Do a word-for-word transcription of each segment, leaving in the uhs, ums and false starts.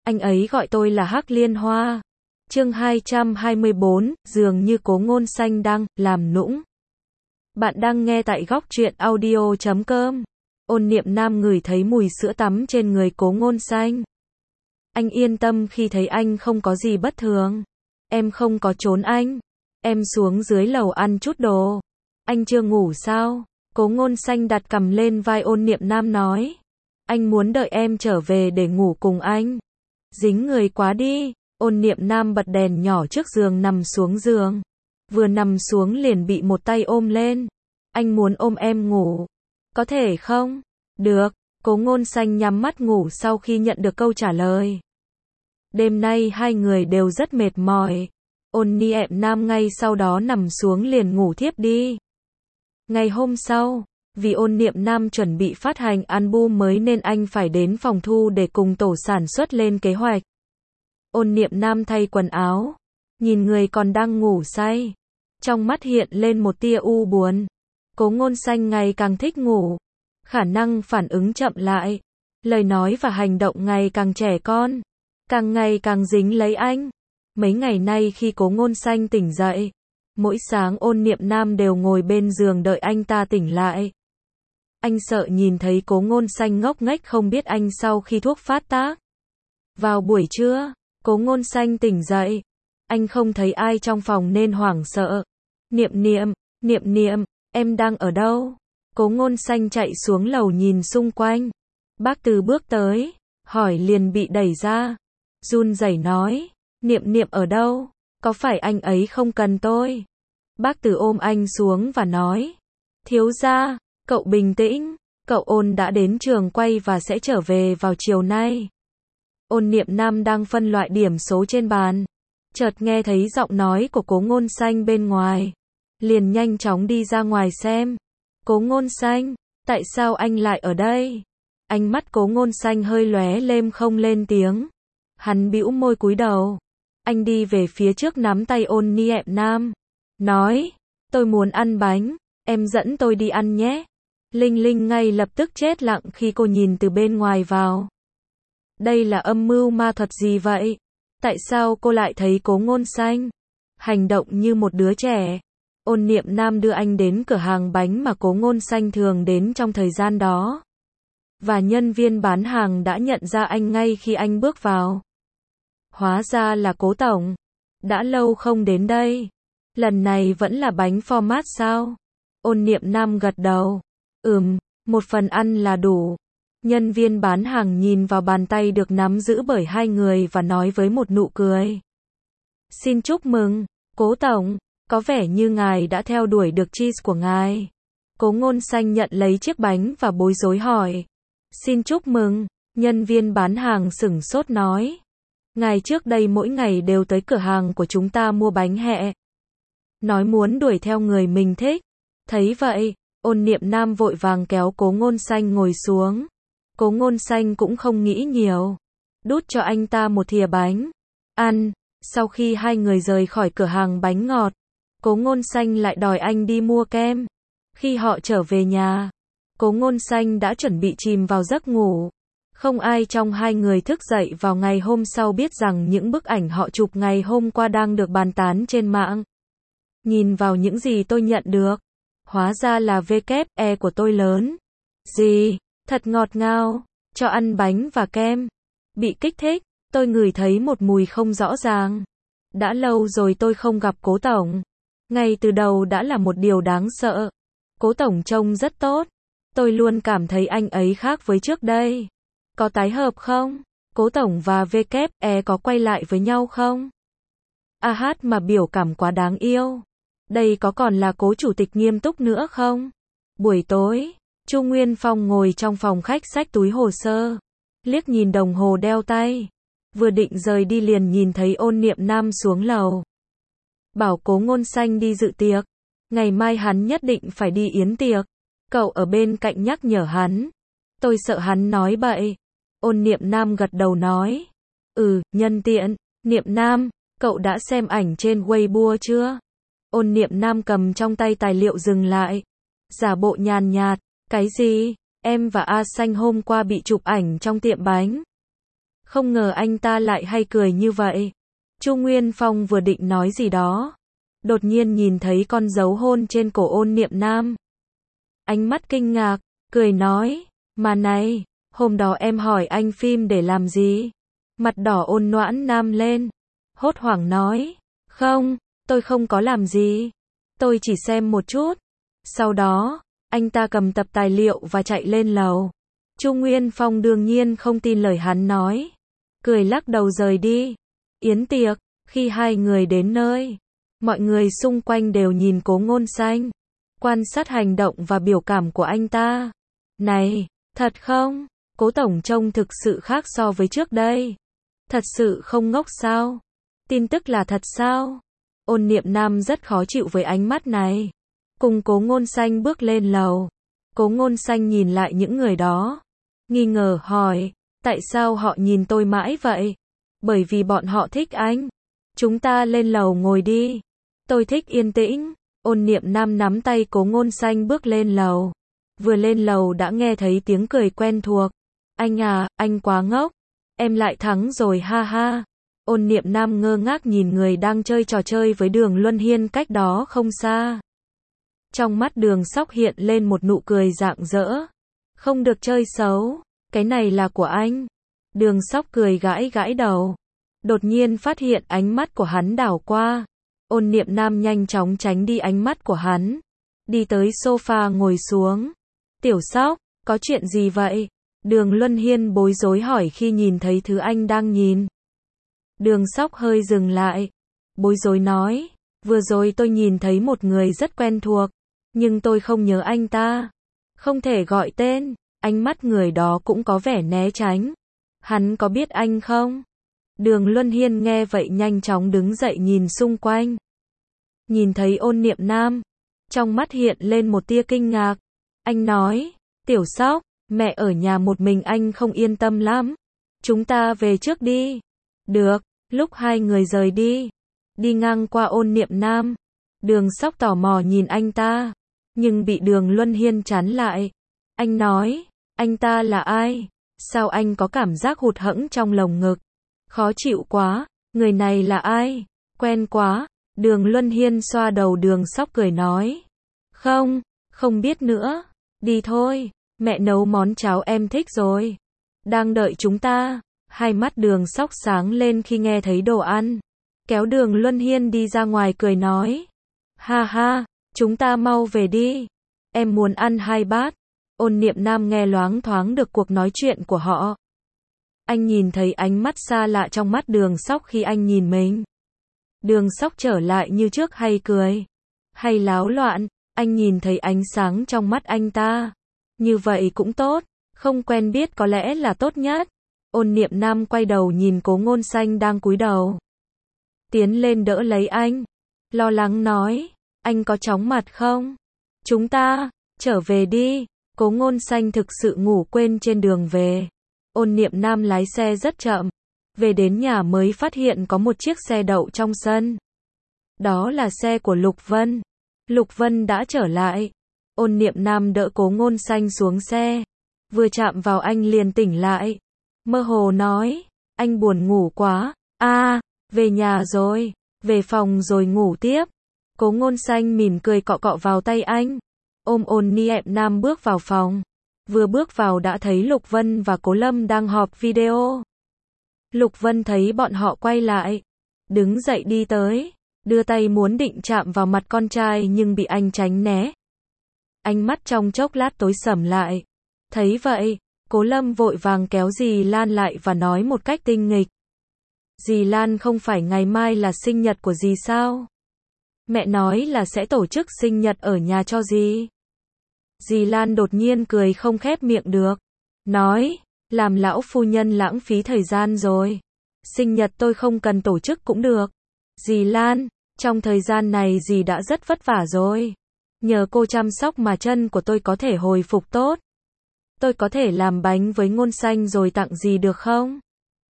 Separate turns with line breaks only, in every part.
Anh ấy gọi tôi là Hắc Liên Hoa. Chương hai trăm hai mươi bốn, dường như Cố Ngôn Xanh đang làm nũng. Bạn đang nghe tại góc truyện audio chấm com. Ôn Niệm Nam ngửi thấy mùi sữa tắm trên người Cố Ngôn Xanh. Anh yên tâm khi thấy anh không có gì bất thường. Em không có trốn anh. Em xuống dưới lầu ăn chút đồ. Anh chưa ngủ sao? Cố Ngôn Xanh đặt cằm lên vai Ôn Niệm Nam nói. Anh muốn đợi em trở về để ngủ cùng anh. Dính người quá đi. Ôn Niệm Nam bật đèn nhỏ trước giường nằm xuống giường. Vừa nằm xuống liền bị một tay ôm lên. Anh muốn ôm em ngủ. Có thể không? Được. Cố Ngôn Xanh nhắm mắt ngủ sau khi nhận được câu trả lời. Đêm nay hai người đều rất mệt mỏi. Ôn Niệm Nam ngay sau đó nằm xuống liền ngủ thiếp đi. Ngày hôm sau, vì Ôn Niệm Nam chuẩn bị phát hành album mới nên anh phải đến phòng thu để cùng tổ sản xuất lên kế hoạch. Ôn Niệm Nam thay quần áo, nhìn người còn đang ngủ say. Trong mắt hiện lên một tia u buồn. Cố Ngôn Xanh ngày càng thích ngủ. Khả năng phản ứng chậm lại. Lời nói và hành động ngày càng trẻ con. Càng ngày càng dính lấy anh. Mấy ngày nay khi Cố Ngôn Xanh tỉnh dậy, mỗi sáng Ôn Niệm Nam đều ngồi bên giường đợi anh ta tỉnh lại. Anh sợ nhìn thấy Cố Ngôn Xanh ngốc nghếch không biết anh sau khi thuốc phát tác. Vào buổi trưa, Cố Ngôn Xanh tỉnh dậy. Anh không thấy ai trong phòng nên hoảng sợ. Niệm Niệm, Niệm Niệm, em đang ở đâu? Cố Ngôn Xanh chạy xuống lầu nhìn xung quanh. Bác Từ bước tới, hỏi liền bị đẩy ra. Run rẩy nói, Niệm Niệm ở đâu? Có phải anh ấy không cần tôi? Bác Từ ôm anh xuống và nói, thiếu gia, cậu bình tĩnh, cậu Ôn đã đến trường quay và sẽ trở về vào chiều nay. Ôn Niệm Nam đang phân loại điểm số trên bàn, chợt nghe thấy giọng nói của Cố Ngôn Xanh bên ngoài, liền nhanh chóng đi ra ngoài xem. Cố Ngôn Xanh, tại sao anh lại ở đây? Ánh mắt Cố Ngôn Xanh hơi lóe lên không lên tiếng. Hắn bĩu môi cúi đầu. Anh đi về phía trước nắm tay Ôn Niệm Nam, nói, tôi muốn ăn bánh, em dẫn tôi đi ăn nhé. Linh Linh ngay lập tức chết lặng khi cô nhìn từ bên ngoài vào. Đây là âm mưu ma thuật gì vậy? Tại sao cô lại thấy Cố Ngôn Xanh hành động như một đứa trẻ? Ôn Niệm Nam đưa anh đến cửa hàng bánh mà Cố Ngôn Xanh thường đến trong thời gian đó. Và nhân viên bán hàng đã nhận ra anh ngay khi anh bước vào. Hóa ra là Cố tổng. Đã lâu không đến đây. Lần này vẫn là bánh format sao? Ôn Niệm Nam gật đầu. Ừm, một phần ăn là đủ. Nhân viên bán hàng nhìn vào bàn tay được nắm giữ bởi hai người và nói với một nụ cười. Xin chúc mừng, Cố tổng, có vẻ như ngài đã theo đuổi được cheese của ngài. Cố Ngôn Xanh nhận lấy chiếc bánh và bối rối hỏi. Xin chúc mừng, nhân viên bán hàng sửng sốt nói. Ngài trước đây mỗi ngày đều tới cửa hàng của chúng ta mua bánh hẹ. Nói muốn đuổi theo người mình thích. Thấy vậy, Ôn Niệm Nam vội vàng kéo Cố Ngôn Xanh ngồi xuống. Cố Ngôn Xanh cũng không nghĩ nhiều. Đút cho anh ta một thìa bánh. Ăn. Sau khi hai người rời khỏi cửa hàng bánh ngọt, Cố Ngôn Xanh lại đòi anh đi mua kem. Khi họ trở về nhà, Cố Ngôn Xanh đã chuẩn bị chìm vào giấc ngủ. Không ai trong hai người thức dậy vào ngày hôm sau biết rằng những bức ảnh họ chụp ngày hôm qua đang được bàn tán trên mạng. Nhìn vào những gì tôi nhận được, hóa ra là vê kép e của tôi lớn. Gì? Thật ngọt ngào, cho ăn bánh và kem. Bị kích thích, tôi ngửi thấy một mùi không rõ ràng. Đã lâu rồi tôi không gặp Cố tổng. Ngay từ đầu đã là một điều đáng sợ. Cố tổng trông rất tốt. Tôi luôn cảm thấy anh ấy khác với trước đây. Có tái hợp không? Cố tổng và vê kép e có quay lại với nhau không? A hát mà biểu cảm quá đáng yêu. Đây có còn là Cố chủ tịch nghiêm túc nữa không? Buổi tối, Chu Nguyên Phong ngồi trong phòng khách xách túi hồ sơ, liếc nhìn đồng hồ đeo tay. Vừa định rời đi liền nhìn thấy Ôn Niệm Nam xuống lầu. Bảo Cố Ngôn Xanh đi dự tiệc. Ngày mai hắn nhất định phải đi yến tiệc. Cậu ở bên cạnh nhắc nhở hắn. Tôi sợ hắn nói bậy. Ôn Niệm Nam gật đầu nói. Ừ, nhân tiện. Niệm Nam, cậu đã xem ảnh trên Weibo chưa? Ôn Niệm Nam cầm trong tay tài liệu dừng lại. Giả bộ nhàn nhạt. Cái gì? Em và A Xanh hôm qua bị chụp ảnh trong tiệm bánh. Không ngờ anh ta lại hay cười như vậy. Chu Nguyên Phong vừa định nói gì đó, đột nhiên nhìn thấy con dấu hôn trên cổ Ôn Niệm Nam. Ánh mắt kinh ngạc, cười nói, mà này, hôm đó em hỏi anh phim để làm gì? Mặt đỏ Ôn Noãn Nam lên, hốt hoảng nói, không, tôi không có làm gì, tôi chỉ xem một chút. Sau đó, anh ta cầm tập tài liệu và chạy lên lầu. Chu Nguyên Phong đương nhiên không tin lời hắn nói, cười lắc đầu rời đi. Yến tiệc, khi hai người đến nơi, mọi người xung quanh đều nhìn Cố Ngôn Xanh, quan sát hành động và biểu cảm của anh ta. Này, thật không? Cố tổng trông thực sự khác so với trước đây. Thật sự không ngốc sao? Tin tức là thật sao? Ôn Niệm Nam rất khó chịu với ánh mắt này. Cùng Cố Ngôn Xanh bước lên lầu. Cố Ngôn Xanh nhìn lại những người đó, nghi ngờ hỏi, tại sao họ nhìn tôi mãi vậy? Bởi vì bọn họ thích anh. Chúng ta lên lầu ngồi đi. Tôi thích yên tĩnh. Ôn Niệm Nam nắm tay Cố Ngôn Xanh bước lên lầu. Vừa lên lầu đã nghe thấy tiếng cười quen thuộc. Anh à, anh quá ngốc. Em lại thắng rồi ha ha. Ôn Niệm Nam ngơ ngác nhìn người đang chơi trò chơi với Đường Luân Hiên cách đó không xa. Trong mắt Đường Sóc hiện lên một nụ cười rạng rỡ. Không được chơi xấu. Cái này là của anh. Đường Sóc cười gãi gãi đầu. Đột nhiên phát hiện ánh mắt của hắn đảo qua. Ôn Niệm Nam nhanh chóng tránh đi ánh mắt của hắn. Đi tới sofa ngồi xuống. Tiểu Sóc, có chuyện gì vậy? Đường Luân Hiên bối rối hỏi khi nhìn thấy thứ anh đang nhìn. Đường Sóc hơi dừng lại. Bối rối nói, vừa rồi tôi nhìn thấy một người rất quen thuộc, nhưng tôi không nhớ anh ta. Không thể gọi tên. Ánh mắt người đó cũng có vẻ né tránh. Hắn có biết anh không? Đường Luân Hiên nghe vậy nhanh chóng đứng dậy nhìn xung quanh. Nhìn thấy Ôn Niệm Nam, trong mắt hiện lên một tia kinh ngạc. Anh nói, Tiểu Sóc, mẹ ở nhà một mình anh không yên tâm lắm. Chúng ta về trước đi. Được. Lúc hai người rời đi, đi ngang qua Ôn Niệm Nam, Đường Sóc tò mò nhìn anh ta, nhưng bị Đường Luân Hiên chắn lại. Anh nói, anh ta là ai? Sao anh có cảm giác hụt hẫng trong lồng ngực? Khó chịu quá, người này là ai? Quen quá. Đường Luân Hiên xoa đầu Đường Sóc cười nói. Không, không biết nữa. Đi thôi, mẹ nấu món cháo em thích rồi. Đang đợi chúng ta. Hai mắt Đường Sóc sáng lên khi nghe thấy đồ ăn. Kéo Đường Luân Hiên đi ra ngoài cười nói. Ha ha, chúng ta mau về đi. Em muốn ăn hai bát. Ôn Niệm Nam nghe loáng thoáng được cuộc nói chuyện của họ. Anh nhìn thấy ánh mắt xa lạ trong mắt Đường Sóc khi anh nhìn mình. Đường Sóc trở lại như trước hay cười, hay láo loạn, anh nhìn thấy ánh sáng trong mắt anh ta. Như vậy cũng tốt, không quen biết có lẽ là tốt nhất. Ôn Niệm Nam quay đầu nhìn Cố Ngôn Xanh đang cúi đầu. Tiến lên đỡ lấy anh. Lo lắng nói, anh có chóng mặt không? Chúng ta, trở về đi. Cố Ngôn Xanh thực sự ngủ quên trên đường về. Ôn Niệm Nam lái xe rất chậm. Về đến nhà mới phát hiện có một chiếc xe đậu trong sân. Đó là xe của Lục Vân. Lục Vân đã trở lại. Ôn Niệm Nam đỡ Cố Ngôn Xanh xuống xe. Vừa chạm vào anh liền tỉnh lại. Mơ hồ nói, anh buồn ngủ quá. A, à, về nhà rồi, về phòng rồi ngủ tiếp. Cố Ngôn Xanh mỉm cười cọ cọ vào tay anh. Ôm Ôn Niệm Nam bước vào phòng. Vừa bước vào đã thấy Lục Vân và Cố Lâm đang họp video. Lục Vân thấy bọn họ quay lại, đứng dậy đi tới, đưa tay muốn định chạm vào mặt con trai nhưng bị anh tránh né. Ánh mắt trong chốc lát tối sầm lại. Thấy vậy, Cố Lâm vội vàng kéo dì Lan lại và nói một cách tinh nghịch. Dì Lan, không phải ngày mai là sinh nhật của dì sao? Mẹ nói là sẽ tổ chức sinh nhật ở nhà cho dì. Dì Lan đột nhiên cười không khép miệng được. Nói, làm lão phu nhân lãng phí thời gian rồi. Sinh nhật tôi không cần tổ chức cũng được. Dì Lan, trong thời gian này dì đã rất vất vả rồi. Nhờ cô chăm sóc mà chân của tôi có thể hồi phục tốt. Tôi có thể làm bánh với Ngôn Xanh rồi tặng dì được không?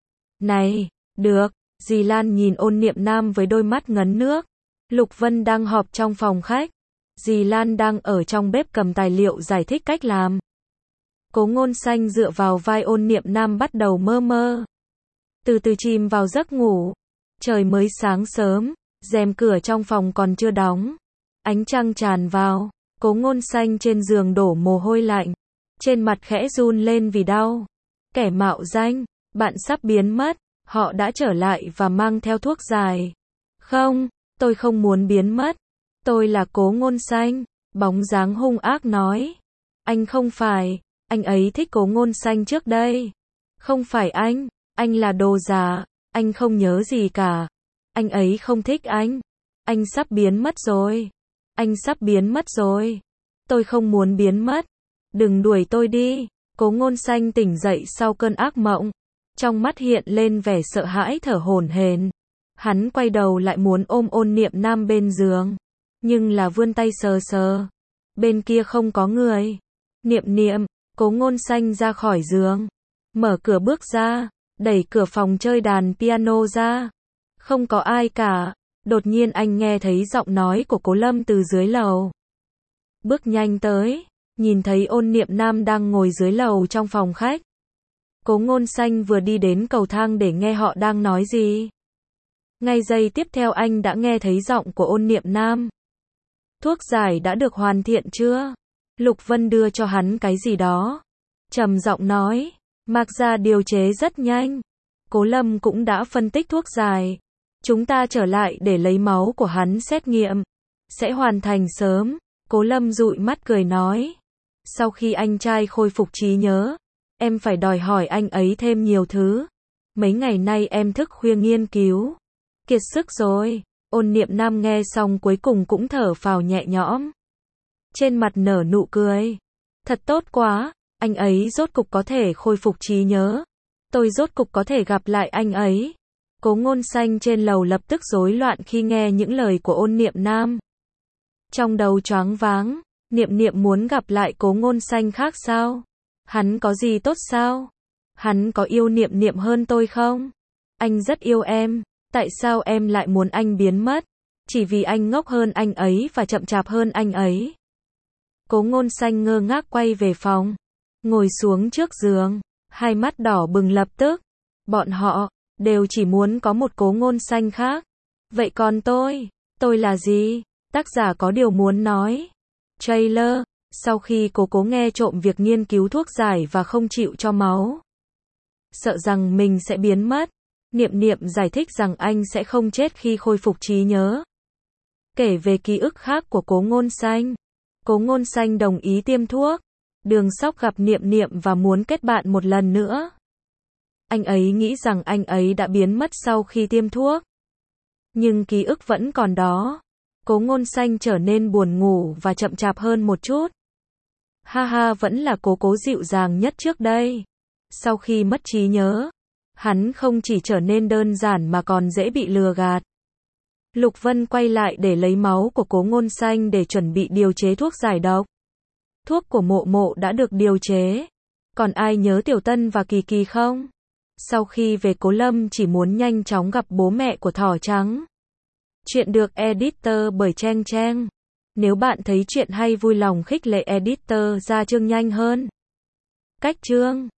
Này, được. Dì Lan nhìn Ôn Niệm Nam với đôi mắt ngấn nước. Lục Vân đang họp trong phòng khách. Dì Lan đang ở trong bếp cầm tài liệu giải thích cách làm. Cố Ngôn Xanh dựa vào vai Ôn Niệm Nam bắt đầu mơ mơ. từ từ chìm vào giấc ngủ. Trời mới sáng sớm, rèm cửa trong phòng còn chưa đóng. Ánh trăng tràn vào, Cố Ngôn Xanh trên giường đổ mồ hôi lạnh. Trên mặt khẽ run lên vì đau. Kẻ mạo danh, bạn sắp biến mất, họ đã trở lại và mang theo thuốc giải. Không, tôi không muốn biến mất. Tôi là Cố Ngôn Xanh, bóng dáng hung ác nói. Anh không phải, anh ấy thích Cố Ngôn Xanh trước đây. Không phải anh, anh là đồ giả, anh không nhớ gì cả. Anh ấy không thích anh. Anh sắp biến mất rồi. Anh sắp biến mất rồi. Tôi không muốn biến mất. Đừng đuổi tôi đi. Cố Ngôn Xanh tỉnh dậy sau cơn ác mộng. Trong mắt hiện lên vẻ sợ hãi thở hổn hển. Hắn quay đầu lại muốn ôm Ôn Niệm Nam bên giường. Nhưng là vươn tay sờ sờ. Bên kia không có người. Niệm Niệm, Cố Ngôn Xanh ra khỏi giường. Mở cửa bước ra. Đẩy cửa phòng chơi đàn piano ra. Không có ai cả. Đột nhiên anh nghe thấy giọng nói của Cố Lâm từ dưới lầu. Bước nhanh tới. Nhìn thấy Ôn Niệm Nam đang ngồi dưới lầu trong phòng khách. Cố Ngôn Xanh vừa đi đến cầu thang để nghe họ đang nói gì. Ngay giây tiếp theo anh đã nghe thấy giọng của Ôn Niệm Nam. Thuốc giải đã được hoàn thiện chưa? Lục Vân đưa cho hắn cái gì đó. Trầm giọng nói. Mạc gia điều chế rất nhanh. Cố Lâm cũng đã phân tích thuốc giải. Chúng ta trở lại để lấy máu của hắn xét nghiệm. Sẽ hoàn thành sớm. Cố Lâm dụi mắt cười nói. Sau khi anh trai khôi phục trí nhớ, em phải đòi hỏi anh ấy thêm nhiều thứ. Mấy ngày nay em thức khuya nghiên cứu. Kiệt sức rồi. Ôn Niệm Nam nghe xong cuối cùng cũng thở phào nhẹ nhõm. Trên mặt nở nụ cười. Thật tốt quá, anh ấy rốt cục có thể khôi phục trí nhớ. Tôi rốt cục có thể gặp lại anh ấy. Cố Ngôn Xanh trên lầu lập tức rối loạn khi nghe những lời của Ôn Niệm Nam. Trong đầu choáng váng, Niệm Niệm muốn gặp lại Cố Ngôn Xanh khác sao? Hắn có gì tốt sao? Hắn có yêu Niệm Niệm hơn tôi không? Anh rất yêu em, tại sao em lại muốn anh biến mất? Chỉ vì anh ngốc hơn anh ấy và chậm chạp hơn anh ấy. Cố Ngôn Xanh ngơ ngác quay về phòng, ngồi xuống trước giường, hai mắt đỏ bừng lập tức. Bọn họ đều chỉ muốn có một Cố Ngôn Xanh khác. Vậy còn tôi, tôi là gì? Tác giả có điều muốn nói. Trailer, sau khi Cố Cố nghe trộm việc nghiên cứu thuốc giải và không chịu cho máu, sợ rằng mình sẽ biến mất, Niệm Niệm giải thích rằng anh sẽ không chết khi khôi phục trí nhớ. Kể về ký ức khác của Cố Ngôn Xanh. Cố Ngôn Xanh đồng ý tiêm thuốc. Đường Sóc gặp Niệm Niệm và muốn kết bạn một lần nữa. Anh ấy nghĩ rằng anh ấy đã biến mất sau khi tiêm thuốc. Nhưng ký ức vẫn còn đó. Cố Ngôn Xanh trở nên buồn ngủ và chậm chạp hơn một chút. Ha ha, vẫn là Cố Cố dịu dàng nhất trước đây. Sau khi mất trí nhớ, hắn không chỉ trở nên đơn giản mà còn dễ bị lừa gạt. Lục Vân quay lại để lấy máu của Cố Ngôn Xanh để chuẩn bị điều chế thuốc giải độc. Thuốc của Mộ Mộ đã được điều chế. Còn ai nhớ Tiểu Tân và Kỳ Kỳ không? Sau khi về Cố Lâm chỉ muốn nhanh chóng gặp bố mẹ của Thỏ Trắng. Chuyện được editor bởi Trang Trang. Nếu bạn thấy chuyện hay vui lòng khích lệ editor ra chương nhanh hơn. Cách chương